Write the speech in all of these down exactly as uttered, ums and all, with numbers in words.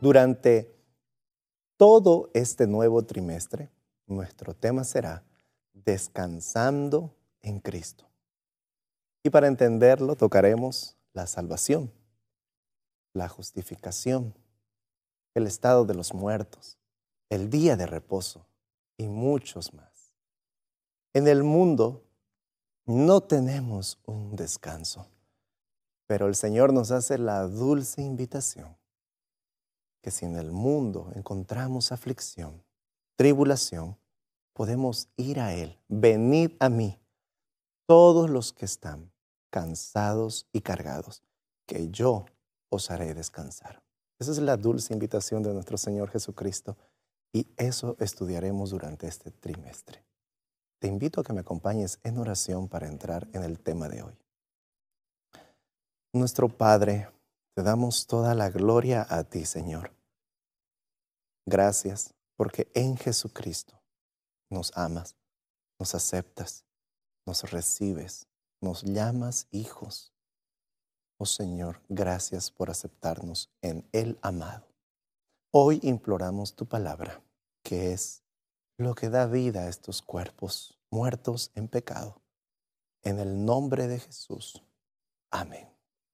Durante todo este nuevo trimestre, nuestro tema será Descansando en Cristo. Y para entenderlo, tocaremos la salvación, la justificación, el estado de los muertos, el día de reposo y muchos más. En el mundo no tenemos un descanso, pero el Señor nos hace la dulce invitación que si en el mundo encontramos aflicción, tribulación, podemos ir a Él. Venid a mí, todos los que están cansados y cargados, que yo os haré descansar. Esa es la dulce invitación de nuestro Señor Jesucristo y eso estudiaremos durante este trimestre. Te invito a que me acompañes en oración para entrar en el tema de hoy. Nuestro Padre, te damos toda la gloria a ti, Señor. Gracias porque en Jesucristo nos amas, nos aceptas, nos recibes, nos llamas hijos. Oh Señor, gracias por aceptarnos en el amado. Hoy imploramos tu palabra, que es lo que da vida a estos cuerpos muertos en pecado. En el nombre de Jesús. Amén.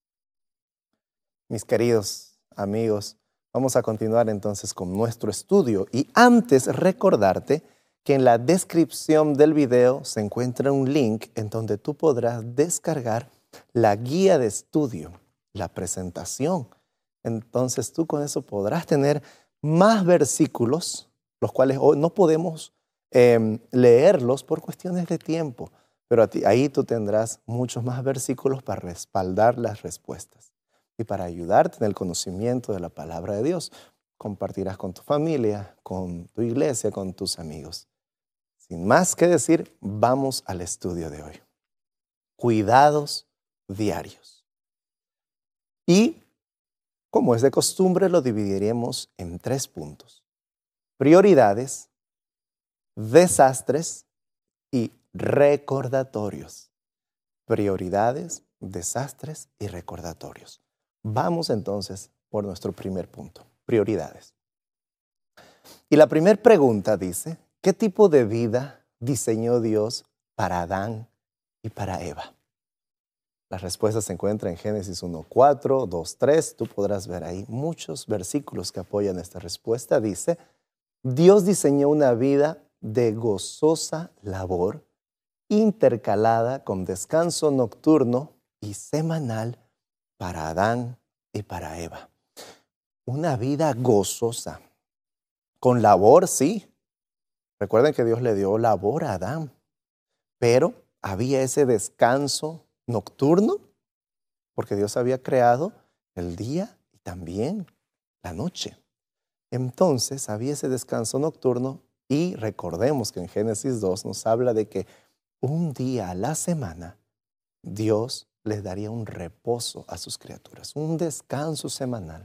Mis queridos amigos, vamos a continuar entonces con nuestro estudio y antes recordarte que en la descripción del video se encuentra un link en donde tú podrás descargar la guía de estudio, la presentación. Entonces tú con eso podrás tener más versículos, los cuales hoy no podemos eh, leerlos por cuestiones de tiempo, pero a ti, ahí tú tendrás muchos más versículos para respaldar las respuestas y para ayudarte en el conocimiento de la palabra de Dios. Compartirás con tu familia, con tu iglesia, con tus amigos. Sin más que decir, vamos al estudio de hoy. Cuidados diarios. Y, como es de costumbre, lo dividiremos en tres puntos. Prioridades, desastres y recordatorios. Prioridades, desastres y recordatorios. Vamos entonces por nuestro primer punto, prioridades. Y la primera pregunta dice, ¿qué tipo de vida diseñó Dios para Adán y para Eva? La respuesta se encuentra en Génesis uno cuatro, dos tres. Tú podrás ver ahí muchos versículos que apoyan esta respuesta. Dice, Dios diseñó una vida de gozosa labor, intercalada con descanso nocturno y semanal para Adán y para Eva. Una vida gozosa. Con labor, sí. Recuerden que Dios le dio labor a Adán, pero había ese descanso nocturno, porque Dios había creado el día y también la noche. Entonces había ese descanso nocturno y recordemos que en Génesis dos nos habla de que un día a la semana Dios les daría un reposo a sus criaturas, un descanso semanal.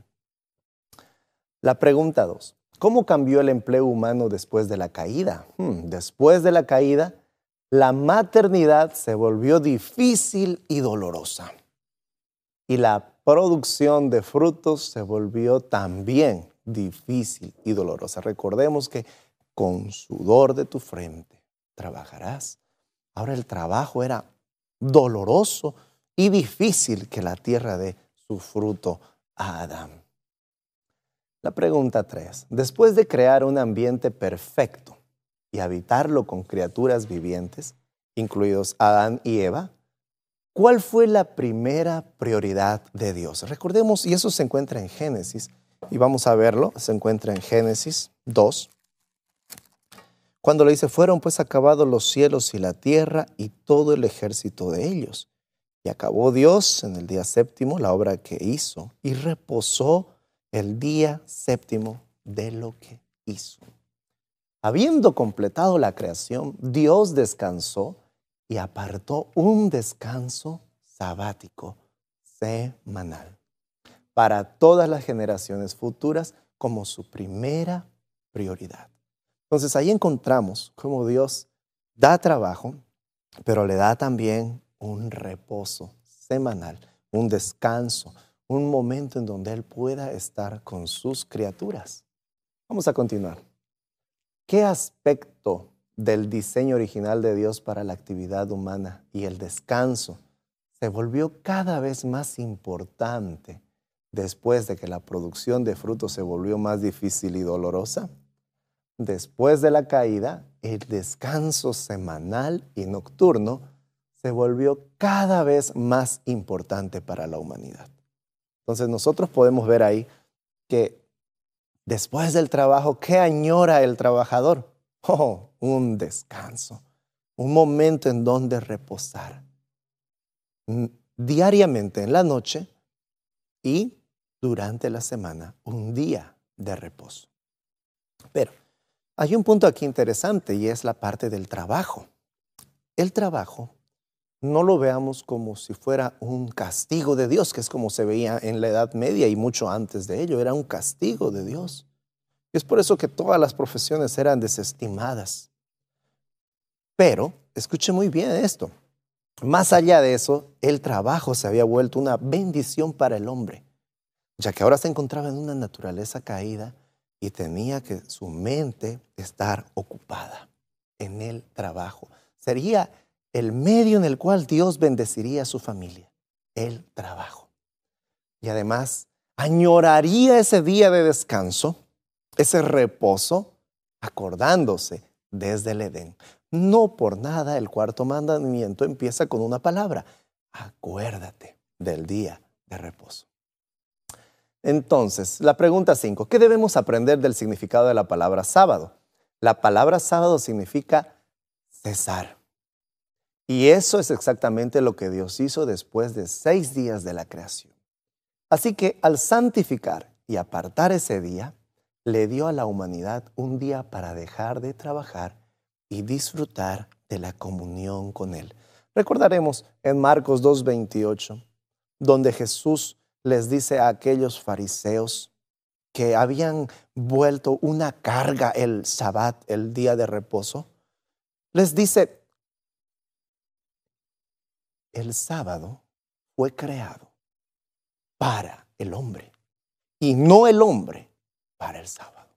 La pregunta dos, ¿cómo cambió el empleo humano después de la caída? Hmm, después de la caída, la maternidad se volvió difícil y dolorosa. Y la producción de frutos se volvió también difícil y dolorosa. Recordemos que con sudor de tu frente trabajarás. Ahora el trabajo era doloroso y difícil que la tierra dé su fruto a Adán. La pregunta tres. Después de crear un ambiente perfecto y habitarlo con criaturas vivientes, incluidos Adán y Eva, ¿cuál fue la primera prioridad de Dios? Recordemos, y eso se encuentra en Génesis, y vamos a verlo, se encuentra en Génesis dos, cuando le dice, fueron pues acabados los cielos y la tierra y todo el ejército de ellos. Y acabó Dios en el día séptimo la obra que hizo y reposó el día séptimo de lo que hizo. Habiendo completado la creación, Dios descansó y apartó un descanso sabático semanal para todas las generaciones futuras como su primera prioridad. Entonces ahí encontramos cómo Dios da trabajo, pero le da también un reposo semanal, un descanso, un momento en donde Él pueda estar con sus criaturas. Vamos a continuar. ¿Qué aspecto del diseño original de Dios para la actividad humana y el descanso se volvió cada vez más importante después de que la producción de frutos se volvió más difícil y dolorosa? Después de la caída, el descanso semanal y nocturno se volvió cada vez más importante para la humanidad. Entonces nosotros podemos ver ahí que después del trabajo, ¿qué añora el trabajador? Oh, un descanso, un momento en donde reposar. Diariamente en la noche y durante la semana, un día de reposo. Pero hay un punto aquí interesante y es la parte del trabajo. El trabajo no lo veamos como si fuera un castigo de Dios, que es como se veía en la Edad Media y mucho antes de ello, era un castigo de Dios. Es por eso que todas las profesiones eran desestimadas. Pero, escuche muy bien esto, más allá de eso, el trabajo se había vuelto una bendición para el hombre, ya que ahora se encontraba en una naturaleza caída y tenía que su mente estar ocupada en el trabajo. Sería el medio en el cual Dios bendeciría a su familia, el trabajo. Y además, añoraría ese día de descanso, ese reposo, acordándose desde el Edén. No por nada el cuarto mandamiento empieza con una palabra: acuérdate del día de reposo. Entonces, la pregunta cinco, ¿qué debemos aprender del significado de la palabra sábado? La palabra sábado significa cesar. Y eso es exactamente lo que Dios hizo después de seis días de la creación. Así que al santificar y apartar ese día, le dio a la humanidad un día para dejar de trabajar y disfrutar de la comunión con Él. Recordaremos en Marcos dos veintiocho, donde Jesús les dice a aquellos fariseos que habían vuelto una carga el Sabbat, el día de reposo, les dice: el sábado fue creado para el hombre y no el hombre para el sábado.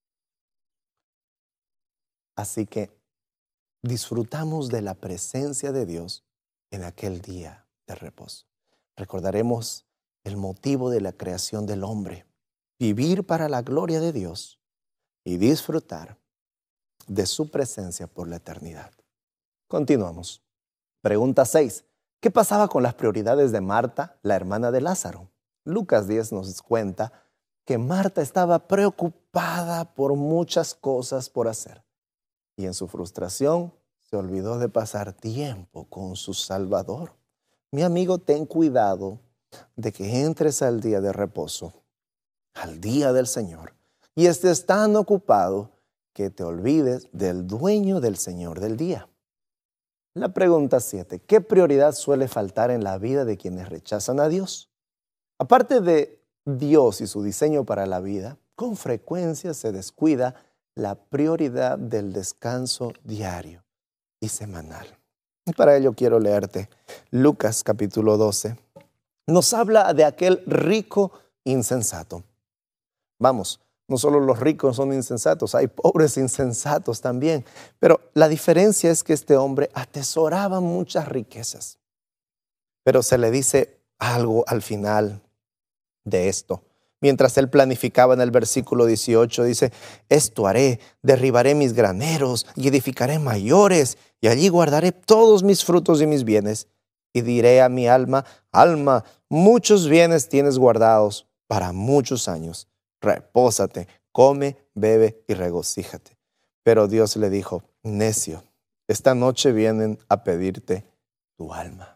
Así que disfrutamos de la presencia de Dios en aquel día de reposo. Recordaremos el motivo de la creación del hombre: vivir para la gloria de Dios y disfrutar de su presencia por la eternidad. Continuamos. Pregunta seis. ¿Qué pasaba con las prioridades de Marta, la hermana de Lázaro? Lucas diez nos cuenta que Marta estaba preocupada por muchas cosas por hacer y en su frustración se olvidó de pasar tiempo con su Salvador. Mi amigo, ten cuidado de que entres al día de reposo, al día del Señor, y estés tan ocupado que te olvides del dueño del Señor del día. La pregunta siete. ¿Qué prioridad suele faltar en la vida de quienes rechazan a Dios? Aparte de Dios y su diseño para la vida, con frecuencia se descuida la prioridad del descanso diario y semanal. Y para ello quiero leerte Lucas capítulo doce. Nos habla de aquel rico insensato. Vamos, no solo los ricos son insensatos, hay pobres insensatos también. Pero la diferencia es que este hombre atesoraba muchas riquezas. Pero se le dice algo al final de esto. Mientras él planificaba en el versículo dieciocho, dice: esto haré, derribaré mis graneros y edificaré mayores, y allí guardaré todos mis frutos y mis bienes. Y diré a mi alma: alma, muchos bienes tienes guardados para muchos años. Repósate, come, bebe y regocíjate. Pero Dios le dijo: necio, esta noche vienen a pedirte tu alma.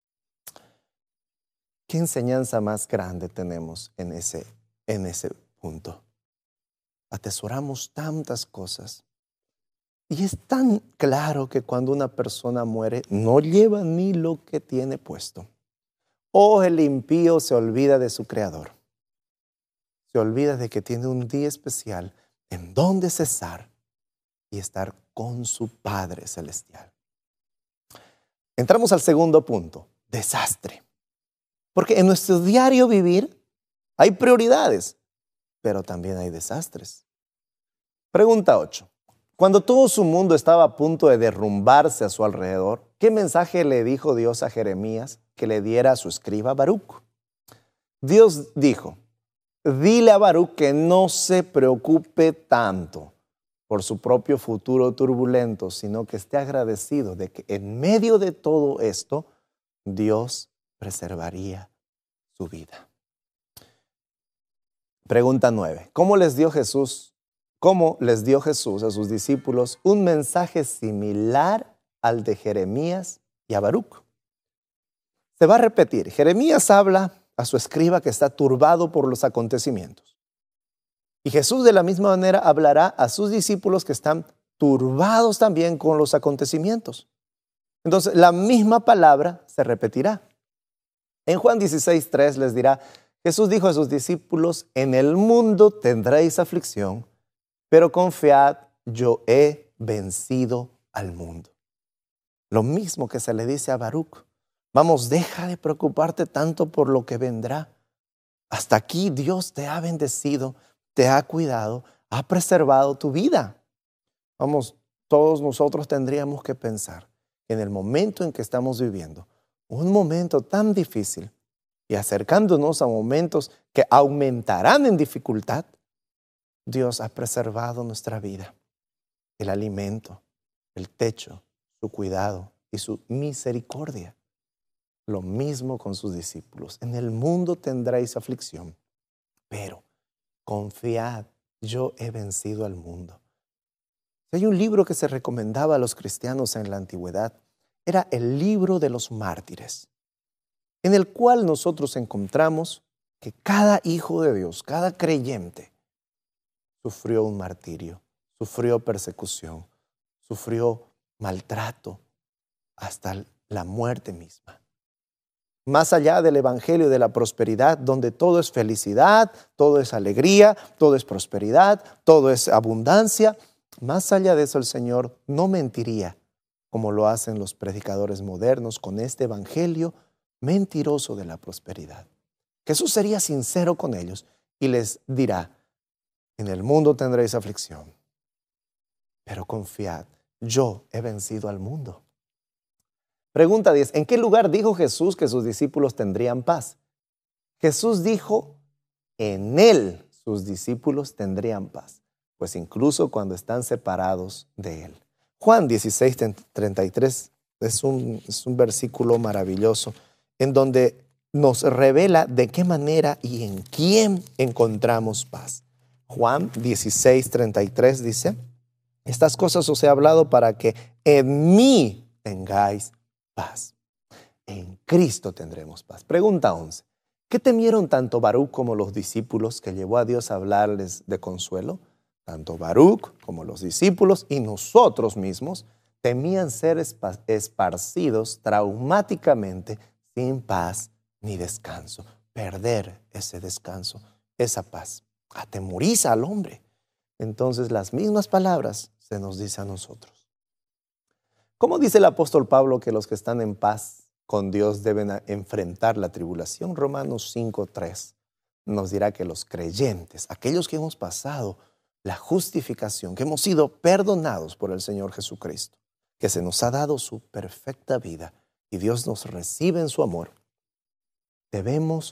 ¿Qué enseñanza más grande tenemos en ese, en ese punto? Atesoramos tantas cosas. Y es tan claro que cuando una persona muere, no lleva ni lo que tiene puesto. O el impío se olvida de su Creador. Se olvida de que tiene un día especial en donde cesar y estar con su Padre Celestial. Entramos al segundo punto: desastre. Porque en nuestro diario vivir hay prioridades, pero también hay desastres. Pregunta ocho. Cuando todo su mundo estaba a punto de derrumbarse a su alrededor, ¿qué mensaje le dijo Dios a Jeremías que le diera a su escriba Baruc? Dios dijo, dile a Baruc que no se preocupe tanto por su propio futuro turbulento, sino que esté agradecido de que en medio de todo esto, Dios preservaría su vida. Pregunta nueve. ¿Cómo les dio Jesús, cómo les dio Jesús a sus discípulos un mensaje similar al de Jeremías y a Baruc? Se va a repetir. Jeremías habla a su escriba que está turbado por los acontecimientos. Y Jesús de la misma manera hablará a sus discípulos que están turbados también con los acontecimientos. Entonces, la misma palabra se repetirá. En Juan dieciséis, tres les dirá, Jesús dijo a sus discípulos, en el mundo tendréis aflicción, pero confiad, yo he vencido al mundo. Lo mismo que se le dice a Baruc. Vamos, deja de preocuparte tanto por lo que vendrá. Hasta aquí Dios te ha bendecido, te ha cuidado, ha preservado tu vida. Vamos, todos nosotros tendríamos que pensar que en el momento en que estamos viviendo, un momento tan difícil y acercándonos a momentos que aumentarán en dificultad, Dios ha preservado nuestra vida, el alimento, el techo, su cuidado y su misericordia. Lo mismo con sus discípulos. En el mundo tendréis aflicción, pero confiad, yo he vencido al mundo. Si hay un libro que se recomendaba a los cristianos en la antigüedad, era el libro de los mártires, en el cual nosotros encontramos que cada hijo de Dios, cada creyente, sufrió un martirio, sufrió persecución, sufrió maltrato, hasta la muerte misma. Más allá del evangelio de la prosperidad, donde todo es felicidad, todo es alegría, todo es prosperidad, todo es abundancia, más allá de eso el Señor no mentiría, como lo hacen los predicadores modernos con este evangelio mentiroso de la prosperidad. Jesús sería sincero con ellos y les dirá, en el mundo tendréis aflicción, pero confiad, yo he vencido al mundo. Pregunta diez. ¿En qué lugar dijo Jesús que sus discípulos tendrían paz? Jesús dijo, en Él sus discípulos tendrían paz, pues incluso cuando están separados de Él. Juan dieciséis, treinta y tres es un, es un versículo maravilloso en donde nos revela de qué manera y en quién encontramos paz. Juan dieciséis, treinta y tres dice, estas cosas os he hablado para que en mí tengáis paz. En Cristo tendremos paz. Pregunta once. ¿Qué temieron tanto Baruc como los discípulos que llevó a Dios a hablarles de consuelo? Tanto Baruc como los discípulos y nosotros mismos temían ser esparcidos traumáticamente sin paz ni descanso. Perder ese descanso, esa paz. Atemoriza al hombre. Entonces las mismas palabras se nos dice a nosotros. ¿Cómo dice el apóstol Pablo que los que están en paz con Dios deben enfrentar la tribulación? Romanos cinco, tres nos dirá que los creyentes, aquellos que hemos pasado la justificación, que hemos sido perdonados por el Señor Jesucristo, que se nos ha dado su perfecta vida y Dios nos recibe en su amor, debemos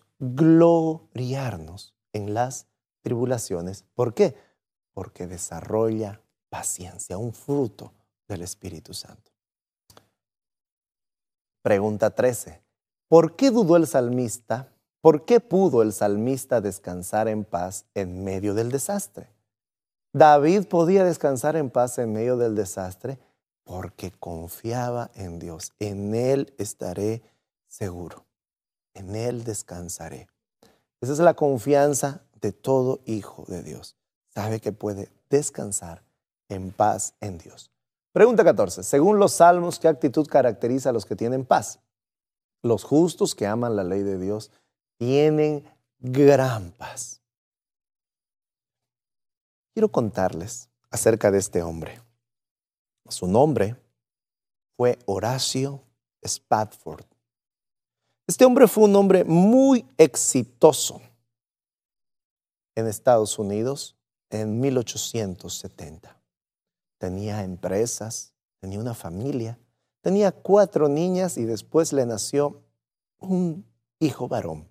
gloriarnos en las tribulaciones. ¿Por qué? Porque desarrolla paciencia, un fruto del Espíritu Santo. Pregunta trece. ¿Por qué dudó el salmista? ¿Por qué pudo el salmista descansar en paz en medio del desastre? David podía descansar en paz en medio del desastre porque confiaba en Dios. En Él estaré seguro. En Él descansaré. Esa es la confianza de todo hijo de Dios. Sabe que puede descansar en paz en Dios. Pregunta catorce. Según los salmos, ¿qué actitud caracteriza a los que tienen paz? Los justos que aman la ley de Dios tienen gran paz. Quiero contarles acerca de este hombre. Su nombre fue Horacio Spafford. Este hombre fue un hombre muy exitoso en Estados Unidos en mil ochocientos setenta. Tenía empresas, tenía una familia, tenía cuatro niñas y después le nació un hijo varón.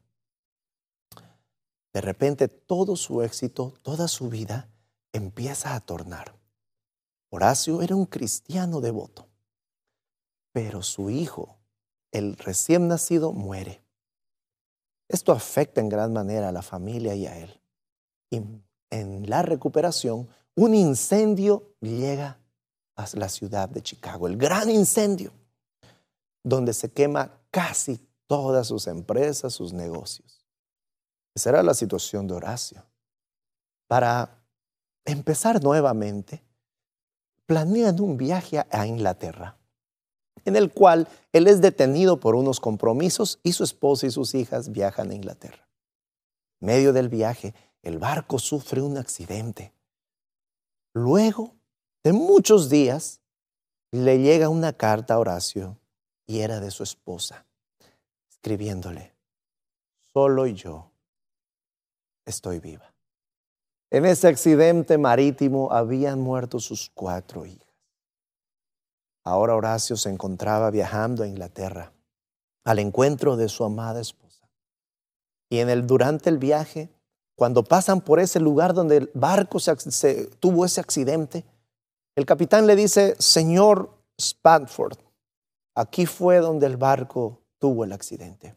De repente todo su éxito, toda su vida empieza a tornar. Horacio era un cristiano devoto, pero su hijo, el recién nacido, muere. Esto afecta en gran manera a la familia y a él. Y en la recuperación, un incendio llega a la ciudad de Chicago, el gran incendio, donde se quema casi todas sus empresas, sus negocios. Esa era la situación de Horacio. Para empezar nuevamente, planean un viaje a Inglaterra, en el cual él es detenido por unos compromisos y su esposa y sus hijas viajan a Inglaterra. En medio del viaje, el barco sufre un accidente. Luego de muchos días, le llega una carta a Horacio y era de su esposa, escribiéndole: solo yo estoy viva. En ese accidente marítimo habían muerto sus cuatro hijas. Ahora Horacio se encontraba viajando a Inglaterra al encuentro de su amada esposa. Y en el, durante el viaje, cuando pasan por ese lugar donde el barco se, se, tuvo ese accidente, el capitán le dice: señor Spafford, aquí fue donde el barco tuvo el accidente.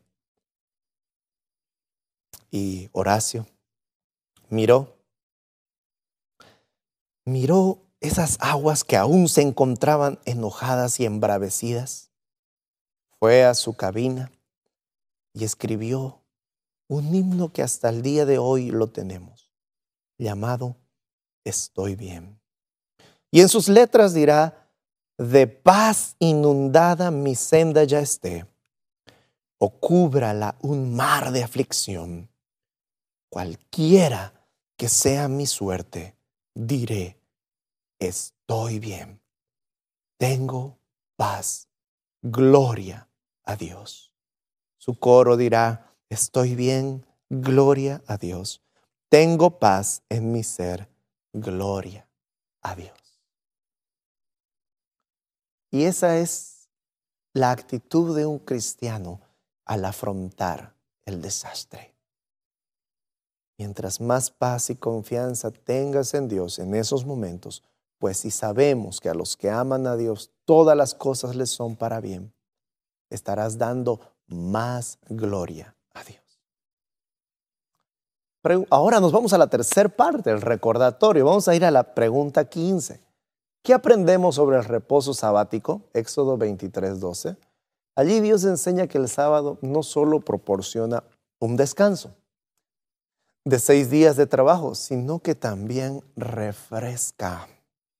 Y Horacio miró, miró esas aguas que aún se encontraban enojadas y embravecidas. Fue a su cabina y escribió un himno que hasta el día de hoy lo tenemos, llamado Estoy bien. Y en sus letras dirá: de paz inundada mi senda ya esté, o cúbrala un mar de aflicción. Cualquiera que sea mi suerte, diré: estoy bien. Tengo paz. Gloria a Dios. Su coro dirá: estoy bien. Gloria a Dios. Tengo paz en mi ser. Gloria a Dios. Y esa es la actitud de un cristiano al afrontar el desastre. Mientras más paz y confianza tengas en Dios en esos momentos, pues si sabemos que a los que aman a Dios todas las cosas les son para bien, estarás dando más gloria a Dios. Pero ahora nos vamos a la tercera parte, el recordatorio. Vamos a ir a la pregunta quince. ¿Qué aprendemos sobre el reposo sabático? Éxodo veintitrés, doce. Allí Dios enseña que el sábado no solo proporciona un descanso de seis días de trabajo, sino que también refresca.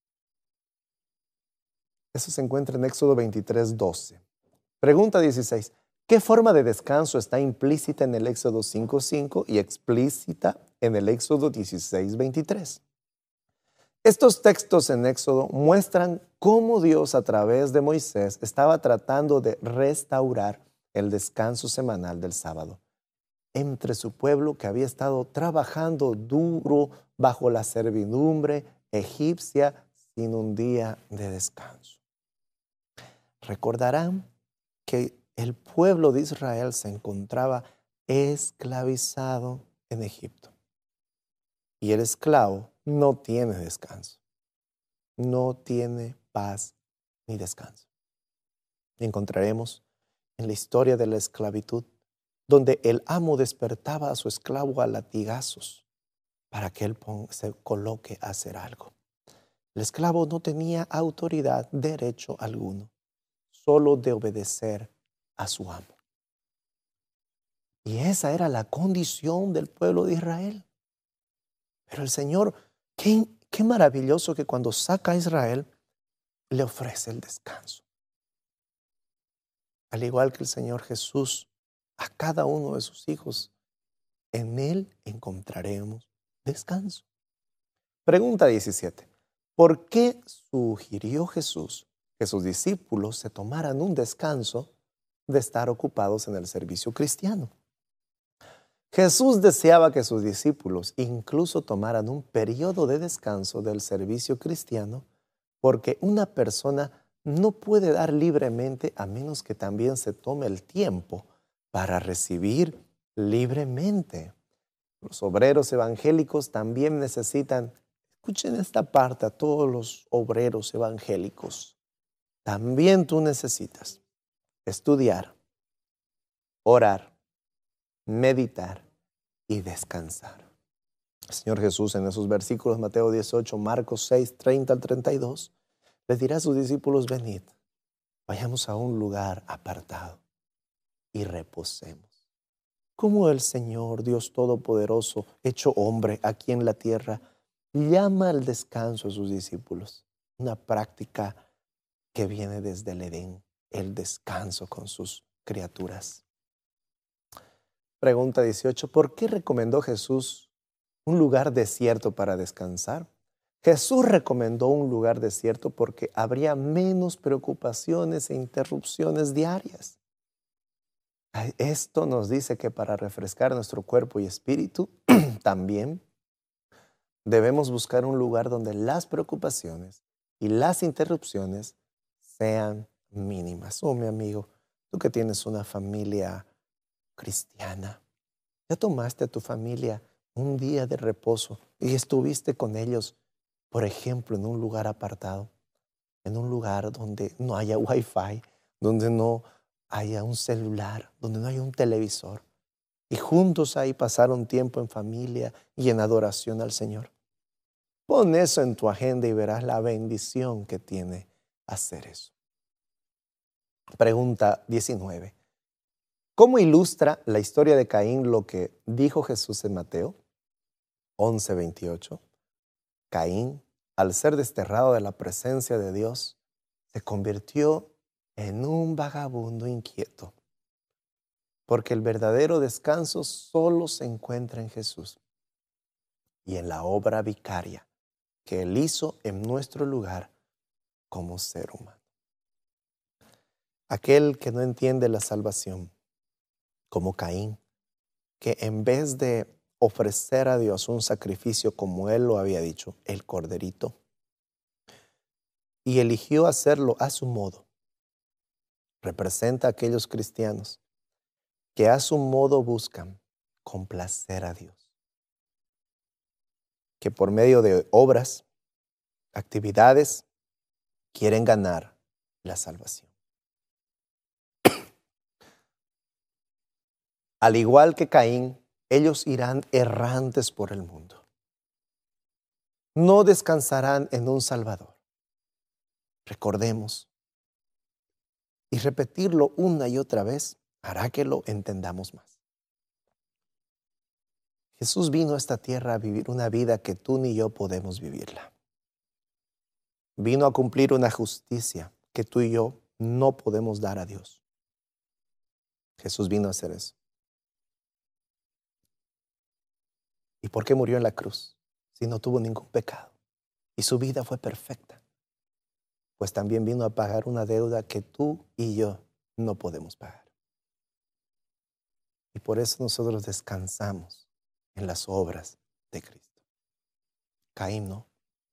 Eso se encuentra en Éxodo veintitrés, doce. Pregunta dieciséis. ¿Qué forma de descanso está implícita en el Éxodo cinco, cinco y explícita en el Éxodo dieciséis, veintitrés? Estos textos en Éxodo muestran cómo Dios a través de Moisés estaba tratando de restaurar el descanso semanal del sábado entre su pueblo que había estado trabajando duro bajo la servidumbre egipcia sin un día de descanso. Recordarán que el pueblo de Israel se encontraba esclavizado en Egipto. Y el esclavo no tiene descanso, no tiene paz ni descanso. Encontraremos en la historia de la esclavitud donde el amo despertaba a su esclavo a latigazos para que él se coloque a hacer algo. El esclavo no tenía autoridad, derecho alguno, solo de obedecer a su amo. Y esa era la condición del pueblo de Israel. Pero el Señor, qué, qué maravilloso que cuando saca a Israel, le ofrece el descanso. Al igual que el Señor Jesús, a cada uno de sus hijos, en Él encontraremos descanso. Pregunta diecisiete. ¿Por qué sugirió Jesús que sus discípulos se tomaran un descanso de estar ocupados en el servicio cristiano. Jesús deseaba que sus discípulos incluso tomaran un periodo de descanso del servicio cristiano, porque una persona no puede dar libremente a menos que también se tome el tiempo para recibir libremente. Los obreros evangélicos también necesitan, escuchen esta parte a todos los obreros evangélicos, también tú necesitas estudiar, orar, meditar y descansar. El Señor Jesús en esos versículos, Mateo dieciocho, Marcos seis, treinta al treinta y dos, les dirá a sus discípulos: venid, vayamos a un lugar apartado y reposemos. Como el Señor, Dios Todopoderoso, hecho hombre aquí en la tierra, llama al descanso a sus discípulos. Una práctica que viene desde el Edén, el descanso con sus criaturas. Pregunta dieciocho, ¿por qué recomendó Jesús un lugar desierto para descansar? Jesús recomendó un lugar desierto porque habría menos preocupaciones e interrupciones diarias. Esto nos dice que para refrescar nuestro cuerpo y espíritu, también debemos buscar un lugar donde las preocupaciones y las interrupciones sean mínimas. Oh, mi amigo, tú que tienes una familia cristiana, ¿ya tomaste a tu familia un día de reposo y estuviste con ellos, por ejemplo, en un lugar apartado, en un lugar donde no haya wifi, donde no haya un celular, donde no haya un televisor, y juntos ahí pasaron tiempo en familia y en adoración al Señor? Pon eso en tu agenda y verás la bendición que tiene hacer eso. Pregunta diecinueve. ¿Cómo ilustra la historia de Caín lo que dijo Jesús en Mateo once, veintiocho? Caín, al ser desterrado de la presencia de Dios, se convirtió en un vagabundo inquieto, porque el verdadero descanso solo se encuentra en Jesús y en la obra vicaria que Él hizo en nuestro lugar como ser humano. Aquel que no entiende la salvación, como Caín, que en vez de ofrecer a Dios un sacrificio como Él lo había dicho, el corderito, y eligió hacerlo a su modo, representa a aquellos cristianos que a su modo buscan complacer a Dios, que por medio de obras, actividades, quieren ganar la salvación. Al igual que Caín, ellos irán errantes por el mundo. No descansarán en un Salvador. Recordemos, y repetirlo una y otra vez hará que lo entendamos más. Jesús vino a esta tierra a vivir una vida que tú ni yo podemos vivirla. Vino a cumplir una justicia que tú y yo no podemos dar a Dios. Jesús vino a hacer eso. ¿Y por qué murió en la cruz si no tuvo ningún pecado? Y su vida fue perfecta. Pues también vino a pagar una deuda que tú y yo no podemos pagar. Y por eso nosotros descansamos en las obras de Cristo. Caín no.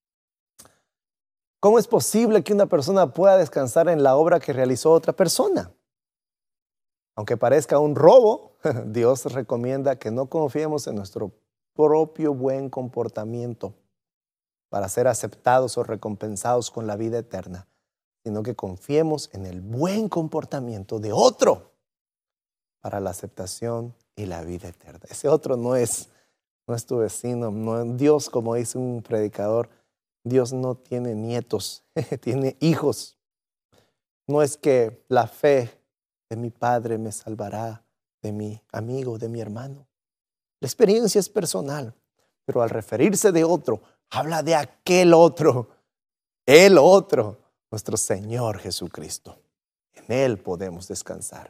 ¿Cómo es posible que una persona pueda descansar en la obra que realizó otra persona? Aunque parezca un robo, Dios recomienda que no confiemos en nuestro propio buen comportamiento para ser aceptados o recompensados con la vida eterna, sino que confiemos en el buen comportamiento de otro para la aceptación y la vida eterna. Ese otro no es, no es tu vecino, no es Dios, como dice un predicador. Dios no tiene nietos, tiene hijos. No es que la fe de mi padre me salvará de mi amigo, de mi hermano. La experiencia es personal, pero al referirse de otro, habla de aquel otro, el otro, nuestro Señor Jesucristo. En Él podemos descansar.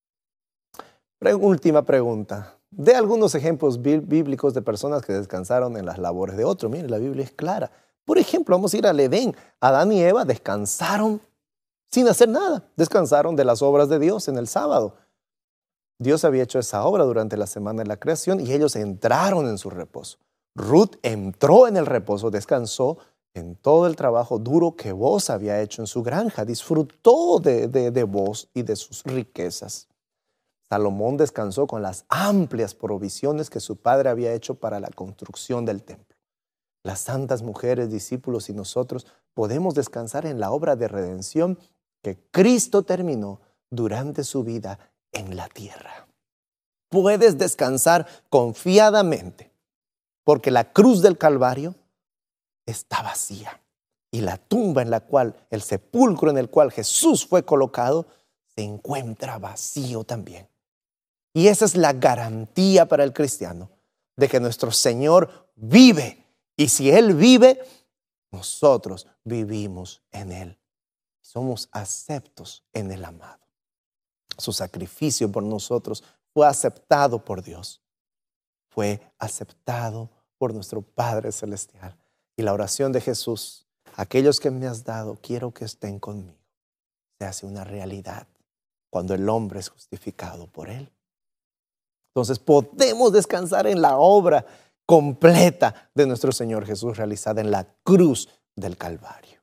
Última pregunta. Dé algunos ejemplos bíblicos de personas que descansaron en las labores de otro. Mire, la Biblia es clara. Por ejemplo, vamos a ir al Edén. Adán y Eva descansaron sin hacer nada. Descansaron de las obras de Dios en el sábado. Dios había hecho esa obra durante la semana de la creación y ellos entraron en su reposo. Ruth entró en el reposo, descansó en todo el trabajo duro que Boaz había hecho en su granja. Disfrutó de, de, de Boaz y de sus riquezas. Salomón descansó con las amplias provisiones que su padre había hecho para la construcción del templo. Las santas mujeres, discípulos y nosotros podemos descansar en la obra de redención que Cristo terminó durante su vida en la tierra. Puedes descansar confiadamente porque la cruz del Calvario está vacía y la tumba en la cual, el sepulcro en el cual Jesús fue colocado, se encuentra vacío también. Y esa es la garantía para el cristiano de que nuestro Señor vive. Y si Él vive, nosotros vivimos en Él. Somos aceptos en el amado. Su sacrificio por nosotros fue aceptado por Dios. Fue aceptado por nuestro Padre Celestial. Y la oración de Jesús, aquellos que me has dado, quiero que estén conmigo, se hace una realidad cuando el hombre es justificado por Él. Entonces podemos descansar en la obra completa de nuestro Señor Jesús realizada en la cruz del Calvario.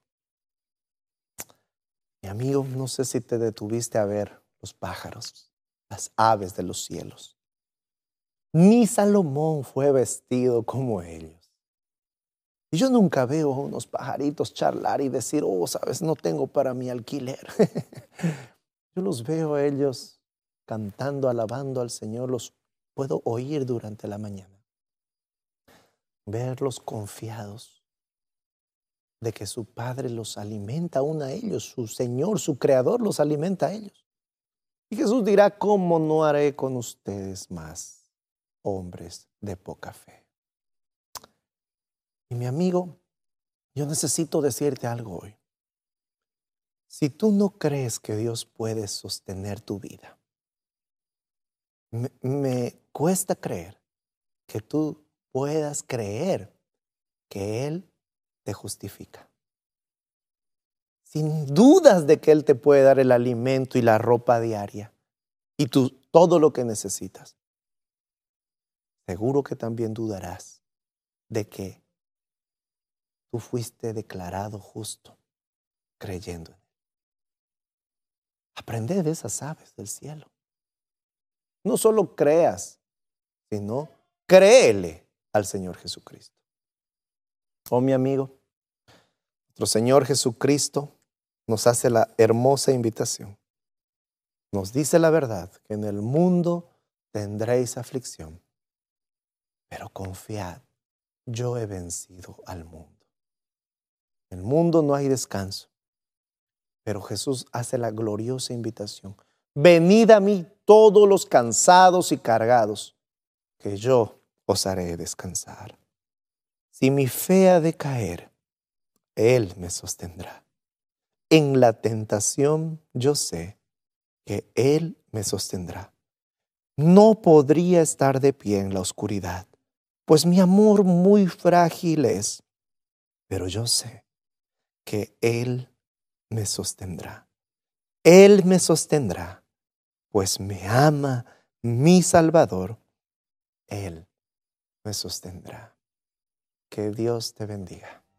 Mi amigo, no sé si te detuviste a ver los pájaros, las aves de los cielos. Ni Salomón fue vestido como ellos. Y yo nunca veo a unos pajaritos charlar y decir, oh, sabes, no tengo para mi alquiler. Yo los veo a ellos cantando, alabando al Señor, los puedo oír durante la mañana. Verlos confiados de que su Padre los alimenta aún a ellos, su Señor, su Creador los alimenta a ellos. Y Jesús dirá, ¿cómo no haré con ustedes más, hombres de poca fe? Y mi amigo, yo necesito decirte algo hoy. Si tú no crees que Dios puede sostener tu vida, me, me cuesta creer que tú puedas creer que Él te justifica. Sin dudas de que Él te puede dar el alimento y la ropa diaria y tú, todo lo que necesitas. Seguro que también dudarás de que tú fuiste declarado justo creyendo en Él. Aprende de esas aves del cielo. No solo creas, sino créele al Señor Jesucristo. Oh, mi amigo, nuestro Señor Jesucristo nos hace la hermosa invitación. Nos dice la verdad, que en el mundo tendréis aflicción, pero confiad, yo he vencido al mundo. En el mundo no hay descanso, pero Jesús hace la gloriosa invitación. Venid a mí todos los cansados y cargados, que yo os haré descansar. Si mi fe ha de caer, Él me sostendrá. En la tentación yo sé que Él me sostendrá. No podría estar de pie en la oscuridad, pues mi amor muy frágil es, pero yo sé que Él me sostendrá. Él me sostendrá, pues me ama mi Salvador. Él me sostendrá. Que Dios te bendiga.